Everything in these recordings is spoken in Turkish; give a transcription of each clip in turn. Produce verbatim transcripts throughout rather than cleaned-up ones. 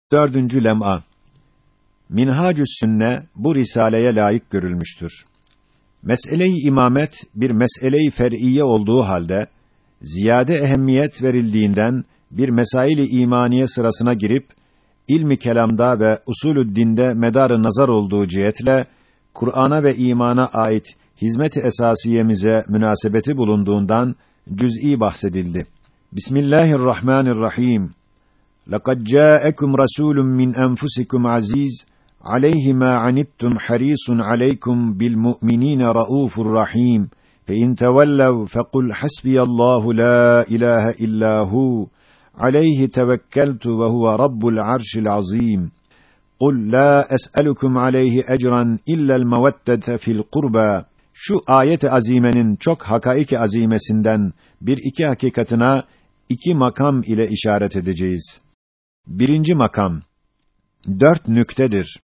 Dördüncü lem'a. Minhacü's Sünne bu risaleye layık görülmüştür. Mes'ele-i imamet bir mes'ele-i fer'iyye olduğu halde ziyade ehemmiyet verildiğinden bir mesail-i imaniye sırasına girip ilmi kelamda ve usulü dinde medar-ı nazar olduğu cihetle Kur'an'a ve imana ait hizmet-i esasiyemize münasebeti bulunduğundan cüz'i bahsedildi. Bismillahirrahmanirrahim. لَقَدْ جَاءَكُمْ رَسُولٌ مِّنْ أَنفُسِكُمْ عَزِيزٌ عَلَيْهِ مَا عَنِتُّمْ حَرِيصٌ عَلَيْكُمْ بِالْمُؤْمِنِينَ رَءُوفٌ رَحِيمٌ فَإِنْ تَوَلَّوْا فَقُلْ حَسْبِيَ اللَّهُ لَا إِلَٰهَ إِلَّا هُوَ عَلَيْهِ تَوَكَّلْتُ وَهُوَ رَبُّ الْعَرْشِ الْعَظِيمِ قُلْ لَا أَسْأَلُكُمْ عَلَيْهِ أَجْرًا إِلَّا الْمَوَدَّةَ فِي الْقُرْبَى. Şu ayet-i azimenin çok hakaik-i azimesinden bir iki hakikatına iki makam ile işaret edeceğiz. Birinci makam, dört nüktedir.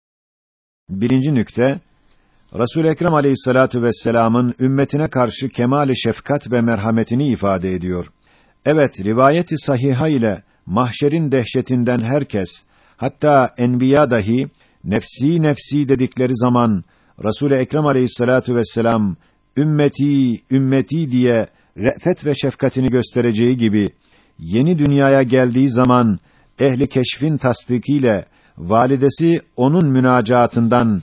Birinci nükte, Resul-i Ekrem aleyhissalatu vesselam'ın ümmetine karşı kemâl-i şefkat ve merhametini ifade ediyor. Evet, rivayet-i sahiha ile mahşerin dehşetinden herkes, hatta enbiya dahi nefsi nefsi dedikleri zaman Resul-i Ekrem aleyhissalatu vesselam ümmeti ümmeti diye re'fet ve şefkatini göstereceği gibi yeni dünyaya geldiği zaman ehli keşfin tasdikiyle validesi onun münacatından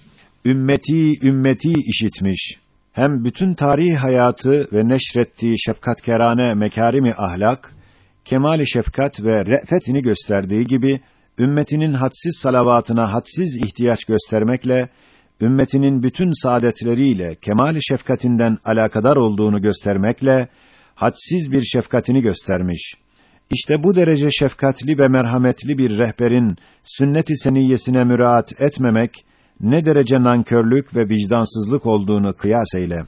ümmeti ümmeti işitmiş. Hem bütün tarihi hayatı ve neşrettiği şefkatkerane mekârim-i ahlak, kemâl-i şefkat ve re'fetini gösterdiği gibi ümmetinin hadsiz salavatına hadsiz ihtiyaç göstermekle ümmetinin bütün saadetleriyle kemâl-i şefkatinden alakadar olduğunu göstermekle hadsiz bir şefkatini göstermiş. İşte bu derece şefkatli ve merhametli bir rehberin sünnet-i seniyyesine müraat etmemek ne derece nankörlük ve vicdansızlık olduğunu kıyas eyle.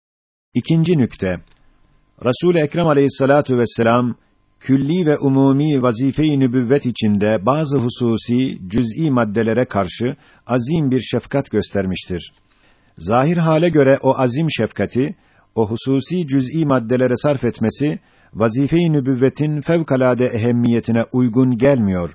İkinci nükte. Resul-i Ekrem aleyhissalatu vesselam külli ve umumi vazife-i nübüvvet içinde bazı hususi cüz'i maddelere karşı azim bir şefkat göstermiştir. Zahir hale göre o azim şefkati, o hususi cüz'i maddelere sarf etmesi vazife-i nübüvvetin fevkalade ehemmiyetine uygun gelmiyor.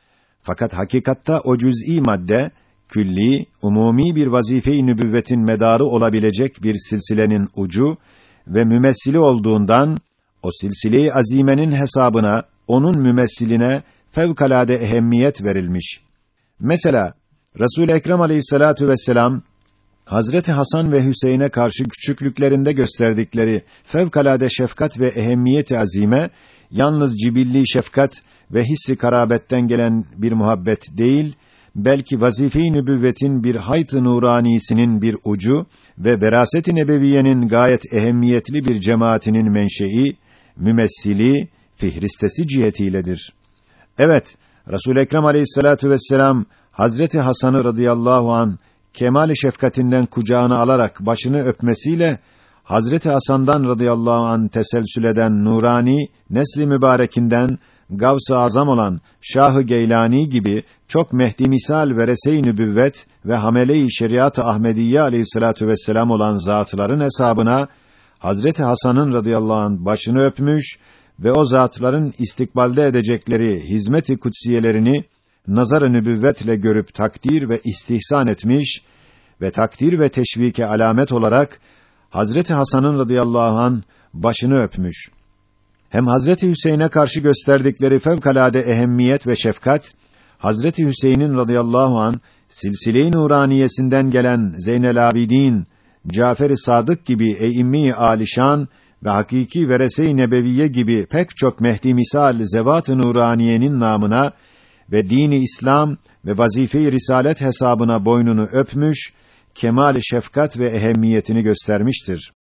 Fakat hakikatta o cüz'i madde külli, umumi bir vazife-i nübüvvetin medarı olabilecek bir silsilenin ucu ve mümessili olduğundan o silsile-i azimenin hesabına onun mümessiline fevkalade ehemmiyet verilmiş. Mesela Resul-i Ekrem aleyhissalatu vesselam Hazreti Hasan ve Hüseyin'e karşı küçüklüklerinde gösterdikleri fevkalade şefkat ve ehemmiyet-i azime yalnız cibilli şefkat ve hissi karabetten gelen bir muhabbet değil, belki vazife-i nübüvvetin bir hayt-ı nuranisinin bir ucu ve veraset-i nebeviyenin gayet ehemmiyetli bir cemaatinin menşei, mümessili, fihristesi cihetiyledir. Evet, Resul-i Ekrem aleyhissalatu vesselam Hazreti Hasan'ı radıyallahu an kemal-i şefkatinden kucağına alarak başını öpmesiyle Hazreti Hasan'dan radıyallahu an teselsül eden nurani nesli mübarekinden Gavs-ı Azam olan Şah-ı Geylani gibi çok mehdi misal verese-i nübüvvet ve hamele-i şeriat-ı Ahmediyye aleyhissalatu vesselam olan zatların hesabına Hazreti Hasan'ın radıyallahu anh başını öpmüş ve o zatların istikbalde edecekleri hizmet-i kutsiyelerini nazar-ı nübüvvetle görüp takdir ve istihsan etmiş ve takdir ve teşvike alamet olarak Hazreti Hasan'ın radıyallahu anh başını öpmüş. Hem Hazreti Hüseyin'e karşı gösterdikleri fevkalade ehemmiyet ve şefkat, Hazreti Hüseyin'in radıyallahu anh silsile-i nuraniyesinden gelen Zeynel Abidin, Cafer-i Sadık gibi e'imme-i âlişan ve hakiki verese-i nebeviye gibi pek çok mehdi misal zevat-ı nuraniyenin namına ve dini İslam ve vazife-i risalet hesabına boynunu öpmüş, kemal-i şefkat ve ehemmiyetini göstermiştir.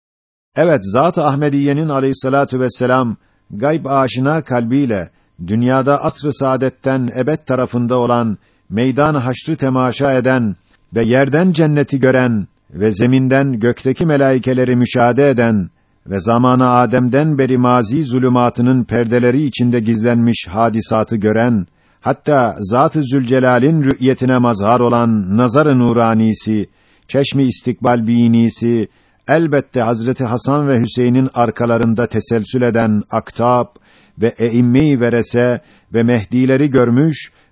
Evet, Zat-ı Ahmediye'nin aleyhissalatu vesselam gayb aşina kalbiyle dünyada asr-ı saadetten ebed tarafında olan meydan-ı haşrı temaşa eden ve yerden cenneti gören ve zeminden gökteki melaikeleri müşahede eden ve zamanı Adem'den beri mazi zulümatının perdeleri içinde gizlenmiş hadisatı gören, hatta Zat-ı Zülcelal'in rü'yetine mazhar olan nazar-ı nuranisi, çeşmi istikbal binisi, elbette Hazreti Hasan ve Hüseyin'in arkalarında teselsül eden aktab ve e'imme-i verese ve mehdileri görmüş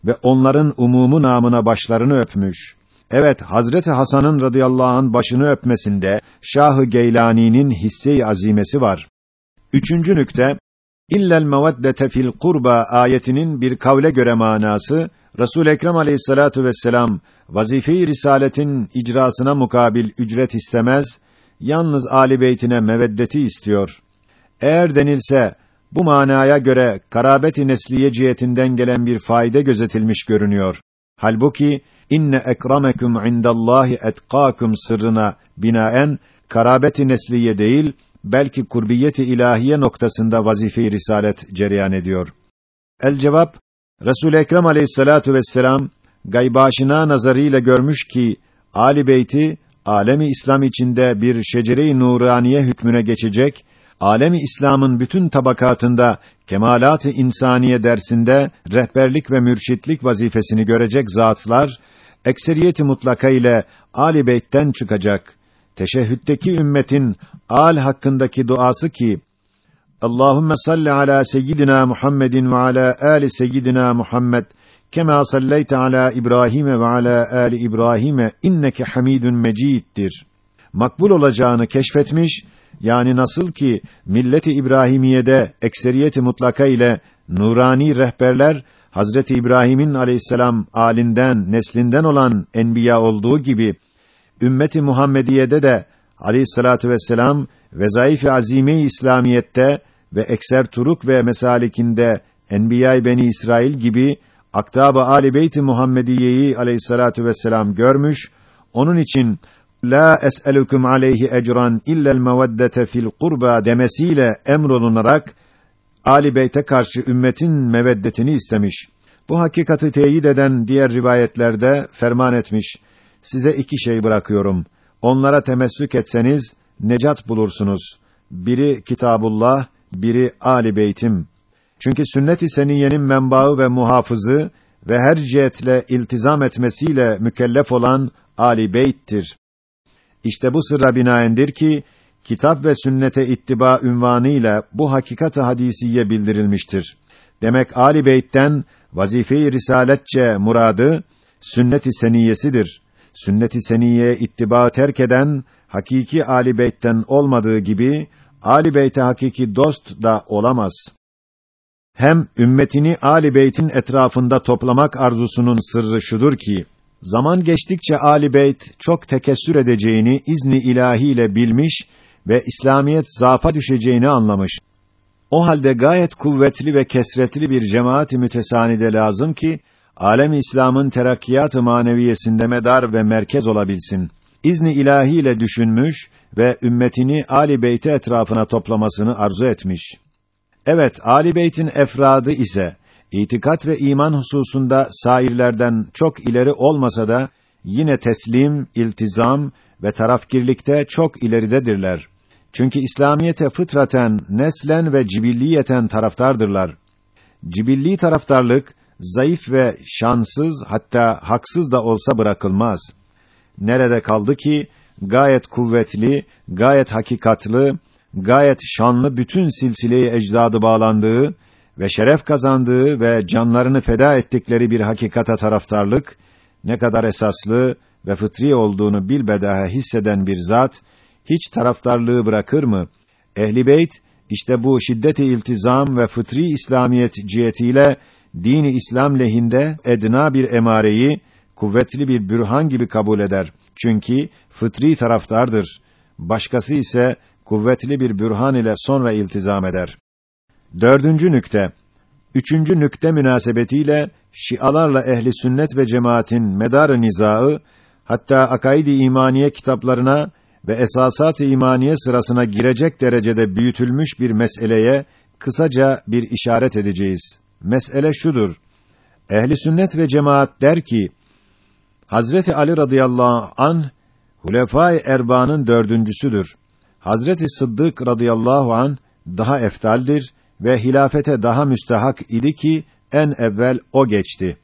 ve onların umumu namına başlarını öpmüş. Evet, Hazreti Hasan'ın radıyallahu anh başını öpmesinde Şah-ı Geylani'nin hisse-i azimesi var. Üçüncü nükte, illel meveddete fil kurba ayetinin bir kavle göre manası, Resul-i Ekrem aleyhissalatu vesselam vazife-i risaletin icrasına mukabil ücret istemez, yalnız âli beytine meveddeti istiyor. Eğer denilse bu manaya göre karabet-i nesliye cihetinden gelen bir faide gözetilmiş görünüyor. Halbuki inne ekrameküm indallahi etkâküm sırrına binaen karabet-i nesliye değil, belki kurbiyet-i ilahiye noktasında vazife-i risalet cereyan ediyor. El cevap, Resul-i Ekrem aleyhissalatu vesselam gaybaşına nazarıyla görmüş ki âli beyti alemi İslam içinde bir şecere-i nuraniye hükmüne geçecek, alemi İslam'ın bütün tabakatında kemalat-ı insaniye dersinde rehberlik ve mürşitlik vazifesini görecek zatlar ekseriyeti mutlaka ile âli beytten çıkacak. Teşehhüddeki ümmetin âl hakkındaki duası ki Allahumme salli ala seyyidina Muhammedin ve ala âli seyyidina Muhammed kema salleyte ala İbrahim ve ala âli İbrahim inneke hamidun meciddir. Makbul olacağını keşfetmiş, yani nasıl ki millet-i İbrahimiye'de ekseriyeti mutlaka ile nurani rehberler Hazreti İbrahim'in aleyhisselam âlinden, neslinden olan enbiya olduğu gibi ümmeti Muhammediye'de de aleyhissalatu vesselam vezaif-i azime-i İslamiyette ve ekser turuk ve mesalikinde enbiya-i beni İsrail gibi aktab-ı âli beyt-i Muhammediye'yi aleyhissalatu vesselam görmüş, onun için la es'elukum aleyhi ecran illel meveddete fil kurba demesiyle emrolunarak âli beyte karşı ümmetin meveddetini istemiş. Bu hakikati teyit eden diğer rivayetlerde ferman etmiş. Size iki şey bırakıyorum. Onlara temessük etseniz necat bulursunuz. Biri Kitabullah, biri âli beytim. Çünkü sünnet-i seniyyenin menbaı ve muhafızı ve her cihetle iltizam etmesiyle mükellef olan âli beyttir. İşte bu sırra binaendir ki kitap ve sünnete ittiba ünvanıyla bu hakikat-ı hadisiye bildirilmiştir. Demek âli beytten vazife-i risaletçe muradı sünnet-i seniyyesidir. Sünnet-i seniyyeye ittiba terk eden hakiki âli beytten olmadığı gibi âli beyte hakiki dost da olamaz. Hem ümmetini âli beytin etrafında toplamak arzusunun sırrı şudur ki zaman geçtikçe âli beyt çok tekessür edeceğini izni ilahiyle bilmiş ve İslamiyet zaafa düşeceğini anlamış. O halde gayet kuvvetli ve kesretli bir cemaat-i mütesanide lazım ki alem-i İslam'ın terakkiyat-ı maneviyesinde medar ve merkez olabilsin. İzni ilahiyle düşünmüş ve ümmetini âli beyti etrafına toplamasını arzu etmiş. Evet, âli beytin efradı ise İtikat ve iman hususunda sairlerden çok ileri olmasa da yine teslim, iltizam ve tarafgirlikte çok ileridedirler. Çünkü İslamiyete fıtraten, neslen ve cibilliyeten taraftardırlar. Cibilli taraftarlık zayıf ve şansız, hatta haksız da olsa bırakılmaz. Nerede kaldı ki gayet kuvvetli, gayet hakikatlı, gayet şanlı bütün silsile-i ecdadı bağlandığı ve şeref kazandığı ve canlarını feda ettikleri bir hakikata taraftarlık, ne kadar esaslı ve fıtri olduğunu bilbedahe hisseden bir zat, hiç taraftarlığı bırakır mı? Ehl-i Beyt, işte bu şiddet-i iltizam ve fıtri İslamiyet cihetiyle, din-i İslam lehinde edna bir emareyi, kuvvetli bir bürhan gibi kabul eder. Çünkü fıtri taraftardır. Başkası ise, kuvvetli bir bürhan ile sonra iltizam eder. Dördüncü nükte. Üçüncü nükte münasebetiyle Şialarla ehli sünnet ve cemaatin medar-ı nizaı, hatta akaid-i imaniye kitaplarına ve esasat-ı imaniye sırasına girecek derecede büyütülmüş bir meseleye kısaca bir işaret edeceğiz. Mesele şudur: ehli sünnet ve cemaat der ki, Hazreti Ali radıyallahu anh Hulefâ-i Erba'nın dördüncüsüdür. Hazreti Sıddık radıyallahu anh daha eftaldir ve hilafete daha müstehak idi ki en evvel o geçti.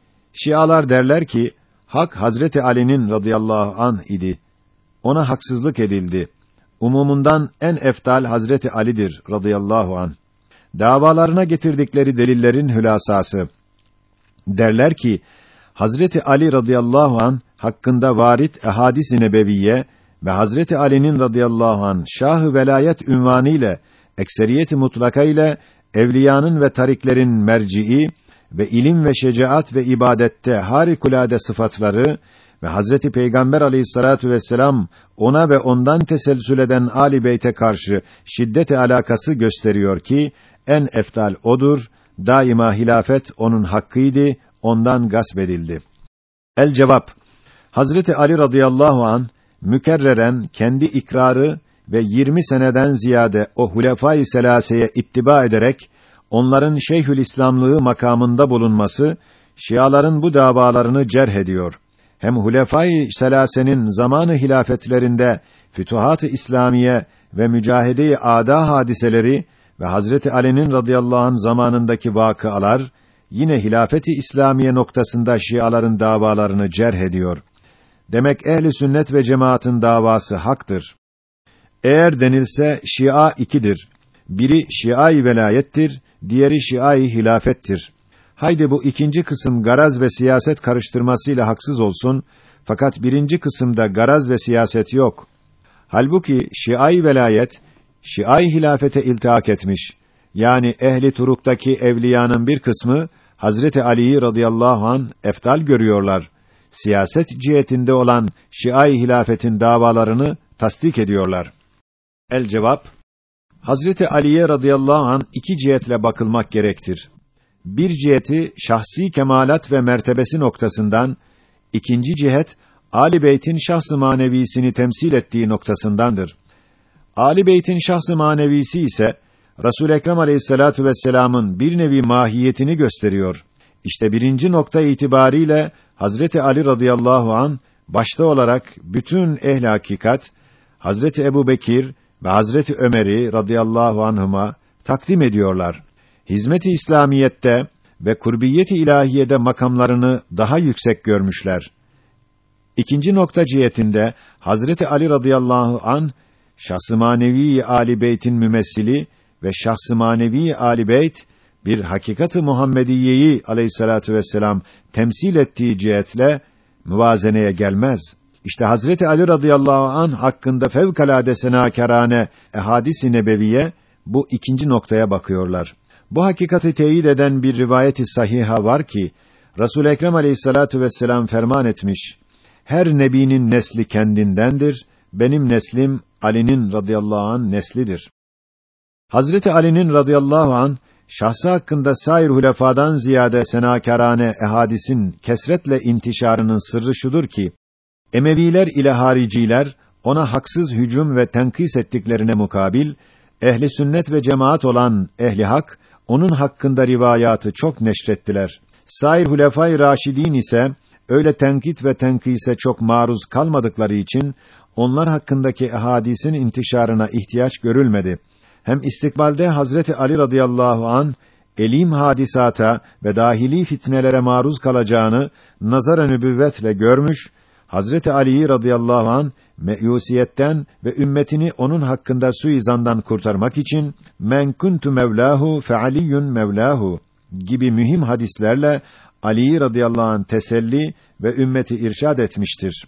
Şialar derler ki hak Hazreti Ali'nin radıyallahu anh idi. Ona haksızlık edildi. Umumundan en eftal Hazreti Ali'dir radıyallahu anh. Davalarına getirdikleri delillerin hülasası: Derler ki, Hazreti Ali radıyallahu an hakkında varit ehadis-i nebeviye ve Hazreti Ali'nin radıyallahu an şah-ı velayet ünvanı ile ekseriyeti mutlaka ile evliyanın ve tariklerin merci'i ve ilim ve şecaat ve ibadette harikulade sıfatları ve Hazreti Peygamber aleyhissalatu vesselam ona ve ondan teselsül eden âl-i beyte karşı şiddet-i alakası gösteriyor ki en eftal odur, daima hilafet onun hakkıydı, ondan gasp edildi. El cevap: Hazreti Ali radıyallahu an mükerreren kendi ikrarı ve yirmi seneden ziyade o hulefâ-i selâseye ittiba ederek onların Şeyhülislamlığı makamında bulunması Şiaların bu davalarını cerh ediyor. Hem hulefâ-i selâsenin zamanı hilafetlerinde fütuhat-ı İslamiye ve mücahede-i âdâ hadiseleri ve Hazreti Ali'nin radıyallahu anh zamanındaki vakıalar yine hilafet-i İslamiye noktasında Şiaların davalarını cerh ediyor. Demek ehli sünnet ve cemaatın davası haktır. Eğer denilse Şia ikidir. Biri Şia-i velayettir, diğeri Şia-i hilafettir. Haydi bu ikinci kısım garaz ve siyaset karıştırmasıyla haksız olsun, fakat birinci kısımda garaz ve siyaset yok. Halbuki Şia-i velayet, Şia-i hilafete iltihak etmiş. Yani ehli turuktaki evliyanın bir kısmı Hazreti Ali'yi radıyallahu an eftal görüyorlar. Siyaset cihetinde olan Şia-i hilafetin davalarını tasdik ediyorlar. El cevap: Hazreti Ali'ye radıyallahu an iki cihetle bakılmak gerektir. Bir ciheti şahsi kemalat ve mertebesi noktasından, ikinci cihet âl-i beytin şahs-ı manevisini temsil ettiği noktasındandır. âl-i beytin şahs-ı manevisi ise Resul-i Ekrem aleyhissalatu vesselam'ın bir nevi mahiyetini gösteriyor. İşte birinci nokta itibariyle Hazreti Ali radıyallahu an başta olarak bütün ehl-i hakikat Hazreti Ebubekir ve Hazreti Ömer'i radıyallahu anhuma takdim ediyorlar. Hizmet-i İslamiyette ve kurbiyet-i ilahiyede makamlarını daha yüksek görmüşler. İkinci nokta cihetinde Hazreti Ali radıyallahu an şahs-ı manevi âl-i beytin mümessili ve şahs-ı manevi âl-i beyt bir hakikat-ı Muhammediyeyi aleyhissalatu vesselam temsil ettiği cihetle muvazeneye gelmez. İşte Hazreti Ali radıyallahu an hakkında fevkalade senâkârâne ehadis-i nebeviye bu ikinci noktaya bakıyorlar. Bu hakikati teyit eden bir rivayet-i sahiha var ki Resul-i Ekrem aleyhissalatu vesselam ferman etmiş: her nebinin nesli kendindendir. Benim neslim Ali'nin radıyallahu an neslidir. Hazreti Ali'nin radıyallahu an şahsı hakkında sair hulefadan ziyade senâkârâne ehadisin kesretle intişarının sırrı şudur ki Emeviler ile hariciler ona haksız hücum ve tenkis ettiklerine mukabil ehli sünnet ve cemaat olan ehli hak onun hakkında rivayatı çok neşrettiler. Sair hulefâ-i râşidîn ise öyle tenkit ve tenkise çok maruz kalmadıkları için onlar hakkındaki ehadisin intişarına ihtiyaç görülmedi. Hem istikbalde Hazreti Ali radıyallahu an elim hadisata ve dahili fitnelere maruz kalacağını nazar-ı nübüvvetle görmüş, Hazreti Ali'yi radıyallahu an meyusiyetten ve ümmetini onun hakkında suizandan kurtarmak için men kuntu mevlahu fe aliyyun mevlahu gibi mühim hadislerle Ali'yi radıyallahu an teselli ve ümmeti irşad etmiştir.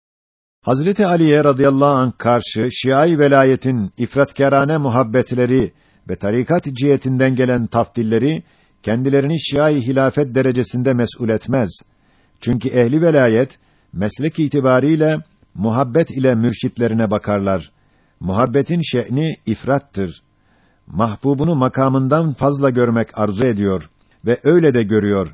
Hazreti Ali'ye radıyallahu anh karşı Şia-i velayetin ifratkârâne muhabbetleri ve tarikat cihetinden gelen tafdilleri kendilerini Şia-i hilafet derecesinde mes'ul etmez. Çünkü ehli velayet meslek itibariyle muhabbet ile mürşitlerine bakarlar. Muhabbetin şe'ni ifrattır. Mahbubunu makamından fazla görmek arzu ediyor ve öyle de görüyor.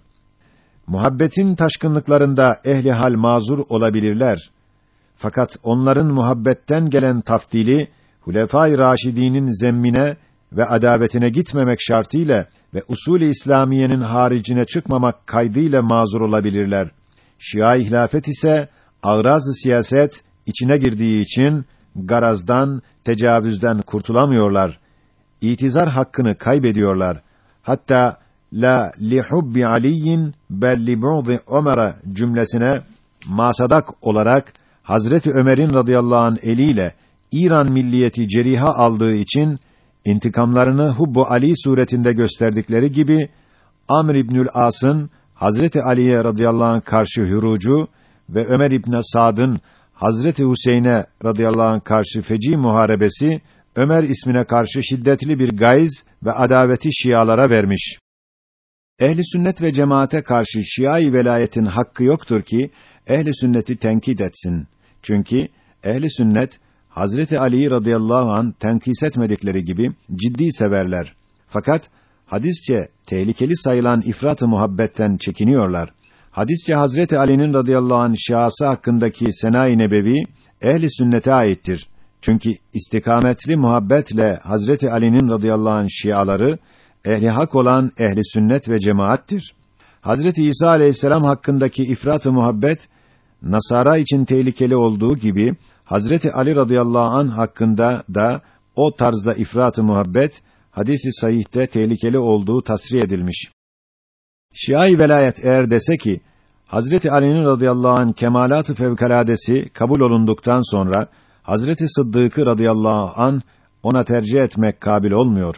Muhabbetin taşkınlıklarında ehli hal mazur olabilirler. Fakat onların muhabbetten gelen tafdili Hulefâ-i Râşidîn'in zemmine ve adavetine gitmemek şartıyla ve usul-i İslamiyenin haricine çıkmamak kaydıyla mazur olabilirler. Şia-i hilafet ise ağraz-ı siyaset içine girdiği için garazdan, tecavüzden kurtulamıyorlar. İtizar hakkını kaybediyorlar. Hatta la lihubbi aliyyin bel li bu'di Ömer'e cümlesine masadak olarak Hazreti Ömer'in radıyallahu anh eliyle İran milliyeti ceriha aldığı için intikamlarını Hubbu Ali suretinde gösterdikleri gibi Amr İbnül As'ın Hazreti Ali'ye radıyallahu anh karşı hürucu ve Ömer İbn Sad'ın Hazreti Hüseyin'e radıyallahu anh karşı feci muharebesi, Ömer ismine karşı şiddetli bir gayz ve adaveti Şialara vermiş. Ehli sünnet ve cemaate karşı Şia-i velayetin hakkı yoktur ki ehli sünneti tenkit etsin. Çünkü ehli sünnet Hazreti Ali radıyallahu anh tenkis etmedikleri gibi ciddi severler. Fakat hadisçe tehlikeli sayılan ifrat-ı muhabbetten çekiniyorlar. Hadisçe Hazreti Ali'nin radıyallahu anh şiası hakkındaki Sena-i Nebevi ehli sünnete aittir. Çünkü istikametli muhabbetle Hazreti Ali'nin radıyallahu anh şiaları ehli hak olan ehli sünnet ve cemaattir. Hazreti İsa aleyhisselam hakkındaki ifrat-ı muhabbet Nasara için tehlikeli olduğu gibi Hazreti Ali radıyallahu anh hakkında da o tarzda ifrat-ı muhabbet hadis-i sahihte tehlikeli olduğu tasrih edilmiş. Şia-i velayet eğer dese ki Hazreti Ali'nin radıyallahu anh kemalat-ı fevkaladesi kabul olunduktan sonra Hazreti Sıddık'ı radıyallahu anh ona tercih etmek kabil olmuyor.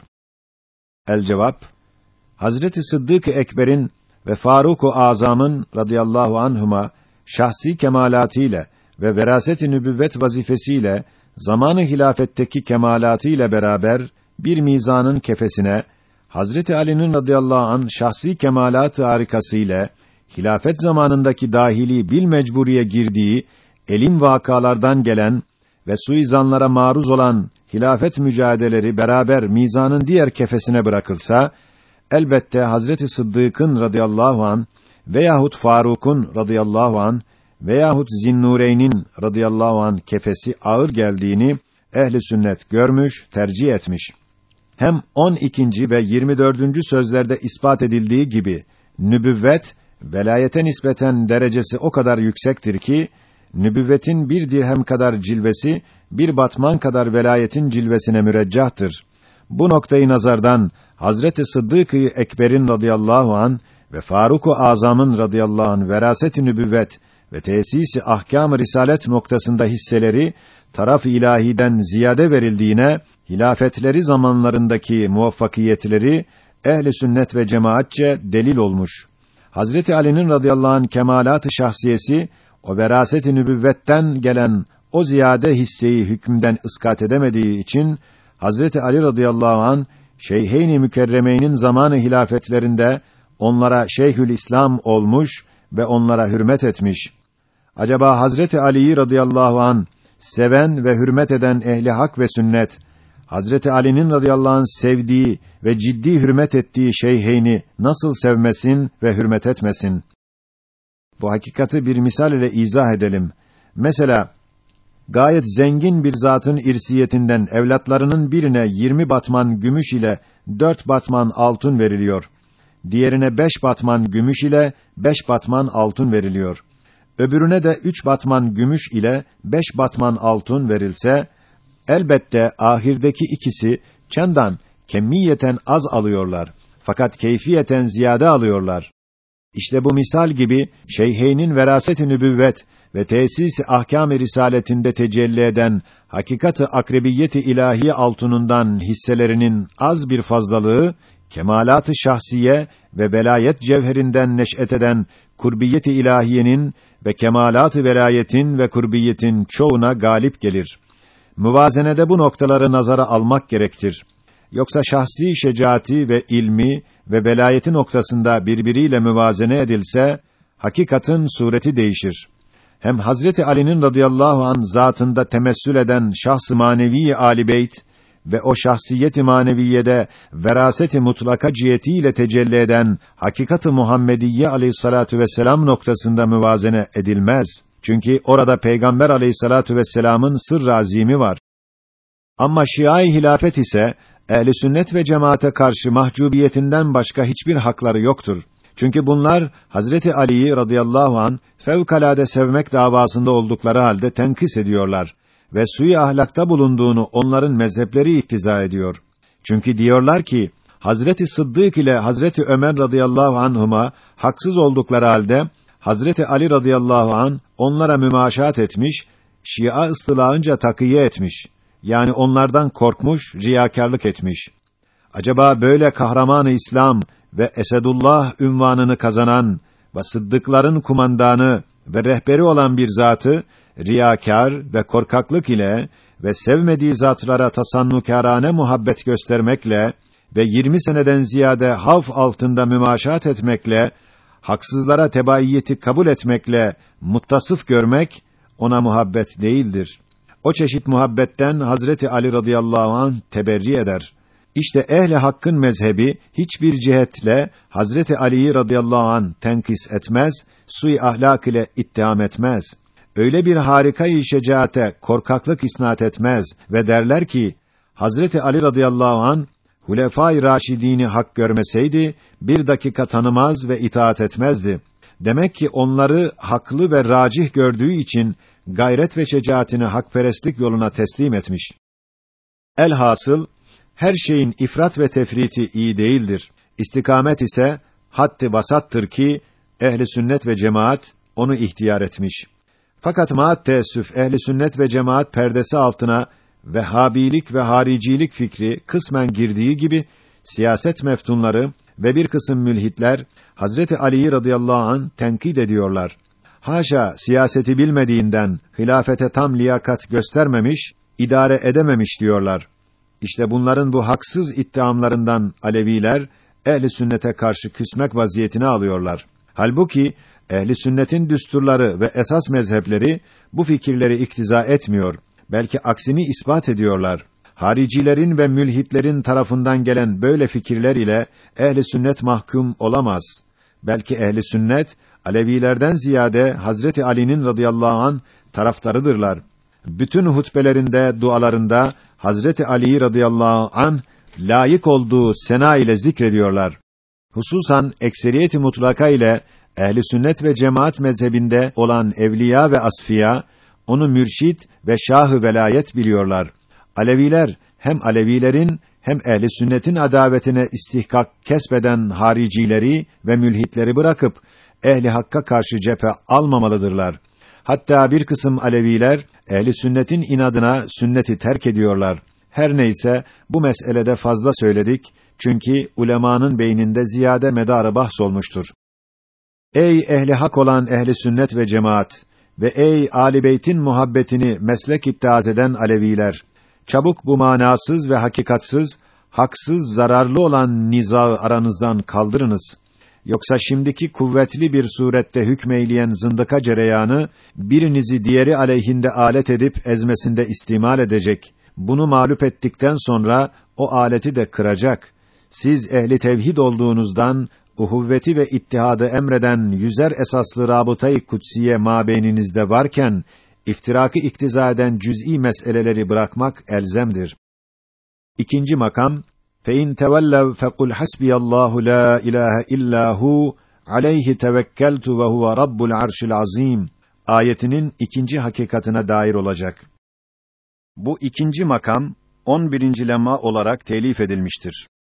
El cevap, Hazreti Sıddık-ı Ekber'in ve Faruk-u Azam'ın radıyallahu anhuma şahsi kemalatıyla ve veraset-i nübüvvet vazifesiyle zamanı hilafetteki kemalatıyla beraber bir mizanın kefesine Hazreti Ali'nin radıyallahu anh şahsi kemalat-ı harikasıyla hilafet zamanındaki dahili bil mecburiye girdiği elim vakalardan gelen ve suizanlara maruz olan hilafet mücadeleleri beraber mizanın diğer kefesine bırakılsa, elbette Hazreti Sıddık'ın radıyallahu anh veyahut Faruk'un radıyallahu anh veyahut Zinnureyn'in radıyallahu anh kefesi ağır geldiğini ehli sünnet görmüş, tercih etmiş. Hem on ikinci ve yirmi dördüncü sözlerde ispat edildiği gibi nübüvvet velayete nispeten derecesi o kadar yüksektir ki nübüvvetin bir dirhem kadar cilvesi bir batman kadar velayetin cilvesine müreccahtır. Bu noktayı nazardan Hazreti Sıddık-ı Ekber'in radıyallahu anh ve Faruk-u Azam'ın radıyallahu anh veraset-i nübüvvet ve tesis-i ahkâm-ı risalet noktasında hisseleri taraf-ı ilahiden ziyade verildiğine hilafetleri zamanlarındaki muvaffakiyetleri ehli sünnet ve cemaatçe delil olmuş. Hazreti Ali'nin radıyallahu anh kemalat-ı şahsiyesi o veraset-i nübüvvetten gelen o ziyade hisseyi hükmden iskat edemediği için Hazreti Ali radıyallahu anh Şeyheyn-i Mükerremeynin zamanı hilafetlerinde onlara Şeyhül İslam olmuş ve onlara hürmet etmiş. Acaba Hazreti Ali'yi radıyallahu anh seven ve hürmet eden ehli hak ve sünnet Hazreti Ali'nin radıyallahu anh sevdiği ve ciddi hürmet ettiği Şeyheyni nasıl sevmesin ve hürmet etmesin? Bu hakikati bir misal ile izah edelim. Mesela gayet zengin bir zatın irsiyetinden evlatlarının birine yirmi batman gümüş ile dört batman altın veriliyor. Diğerine beş batman gümüş ile beş batman altın veriliyor. Öbürüne de üç batman gümüş ile beş batman altın verilse, elbette ahirdeki ikisi çendan kemmiyeten az alıyorlar. Fakat keyfiyeten ziyade alıyorlar. İşte bu misal gibi Şeyheyn'in veraset-i nübüvvet ve tesis-i ahkâm-ı risaletinde tecelli eden hakikat-ı akrebiyet-i ilahiye altınından hisselerinin az bir fazlalığı, kemalat-ı şahsiye ve velayet cevherinden neş'et eden kurbiyet-i ilahiyenin ve kemalat-ı velayetin ve kurbiyetin çoğuna galip gelir. Müvazenede bu noktaları nazara almak gerektir. Yoksa şahsi şecaati ve ilmi ve velayeti noktasında birbiriyle müvazene edilse, hakikatın sureti değişir. Hem Hazreti Ali'nin radıyallahu anh zatında temessül eden şahs-ı manevi âli beyt ve o şahsiyet-i maneviyede veraset-i mutlaka cihetiyle tecelli eden hakikat-ı Muhammediyye aleyhissalatu vesselam noktasında müvazene edilmez. Çünkü orada Peygamber aleyhissalatu vesselam'ın sırr-ı azimi var. Ama Şia-i hilafet ise ehl-i sünnet ve cemaate karşı mahcubiyetinden başka hiçbir hakları yoktur. Çünkü bunlar Hazreti Ali'yi radıyallahu anh fevkalade sevmek davasında oldukları halde tenkis ediyorlar ve sui ahlakta bulunduğunu onların mezhepleri iktiza ediyor. Çünkü diyorlar ki Hazreti Sıddık ile Hazreti Ömer radıyallahu anhuma haksız oldukları halde Hazreti Ali radıyallahu anh onlara mümaşaat etmiş, Şia ıstılahınca takiye etmiş. Yani onlardan korkmuş, riyakarlık etmiş. Acaba böyle kahraman-ı İslam ve Esedullah ünvanını kazanan ve sıddıkların kumandanı ve rehberi olan bir zatı, riyakâr ve korkaklık ile ve sevmediği zatlara tasannukârane muhabbet göstermekle ve yirmi seneden ziyade havf altında mümaşaat etmekle, haksızlara tebaiyeti kabul etmekle muttasıf görmek, ona muhabbet değildir. O çeşit muhabbetten Hazreti Ali radıyallahu anh teberri eder. İşte ehli hakkın mezhebi hiçbir cihetle Hazreti Ali'yi radıyallahu anh tenkis etmez, sui ahlak ile ittiham etmez. Öyle bir harika-i şecaate korkaklık isnat etmez ve derler ki Hazreti Ali radıyallahu anh Hulefâ-i Raşidîn'i hak görmeseydi bir dakika tanımaz ve itaat etmezdi. Demek ki onları haklı ve racih gördüğü için gayret ve şecaatini hakperestlik yoluna teslim etmiş. Elhasıl her şeyin ifrat ve tefriti iyi değildir. İstikamet ise haddi vasattır ki ehli sünnet ve cemaat onu ihtiyar etmiş. Fakat maat teessüf ehli sünnet ve cemaat perdesi altına Vehhabilik ve haricilik fikri kısmen girdiği gibi siyaset meftunları ve bir kısım mülhitler Hazreti Ali'yi radıyallahu anh tenkit ediyorlar. Haşa siyaseti bilmediğinden hilafete tam liyakat göstermemiş, idare edememiş diyorlar. İşte bunların bu haksız iddiamlarından Aleviler ehli sünnete karşı küsmek vaziyetini alıyorlar. Halbuki ehli sünnetin düsturları ve esas mezhepleri bu fikirleri iktiza etmiyor. Belki aksini ispat ediyorlar. Haricilerin ve mülhitlerin tarafından gelen böyle fikirler ile ehli sünnet mahkum olamaz. Belki ehli sünnet Alevilerden ziyade Hazreti Ali'nin radıyallahu anh taraftarıdırlar. Bütün hutbelerinde, dualarında Hazreti Ali radıyallahu anh layık olduğu sena ile zikrediyorlar. Hususan ekseriyeti mutlaka ile ehli sünnet ve cemaat mezhebinde olan evliya ve asfiya onu mürşid ve şah-ı velayet biliyorlar. Aleviler hem Alevilerin hem ehli sünnetin adavetine istihkak kesbeden haricileri ve mülhitleri bırakıp ehli hakka karşı cephe almamalıdırlar. Hatta bir kısım Aleviler ehli sünnetin inadına sünneti terk ediyorlar. Her neyse bu meselede fazla söyledik çünkü ulemanın beyninde ziyade medarı bahs olmuştur. Ey ehli hak olan ehli sünnet ve cemaat ve ey âl-i beytin muhabbetini meslek iddiaz eden Aleviler, çabuk bu manasız ve hakikatsız, haksız, zararlı olan nizağı aranızdan kaldırınız. Yoksa şimdiki kuvvetli bir surette hükmeyleyen zındıka cereyanı, birinizi diğeri aleyhinde alet edip ezmesinde istimal edecek. Bunu mağlup ettikten sonra o aleti de kıracak. Siz ehli tevhid olduğunuzdan, uhuvveti ve ittihadı emreden yüzer esaslı rabıta-i kutsiye mabeyninizde varken, iftirakı iktiza eden cüz'i meseleleri bırakmak elzemdir. İkinci makam, فَاِنْ تَوَلَّوْا فَقُلْ حَسْبِيَ اللّٰهُ لَا اِلَٰهَ اِلَّا هُ عَلَيْهِ تَوَكَّلْتُ وَهُوَ رَبُّ الْعَرْشِ الْعَظِيمِ ayetinin ikinci hakikatına dair olacak. Bu ikinci makam, on birinci lemma olarak telif edilmiştir.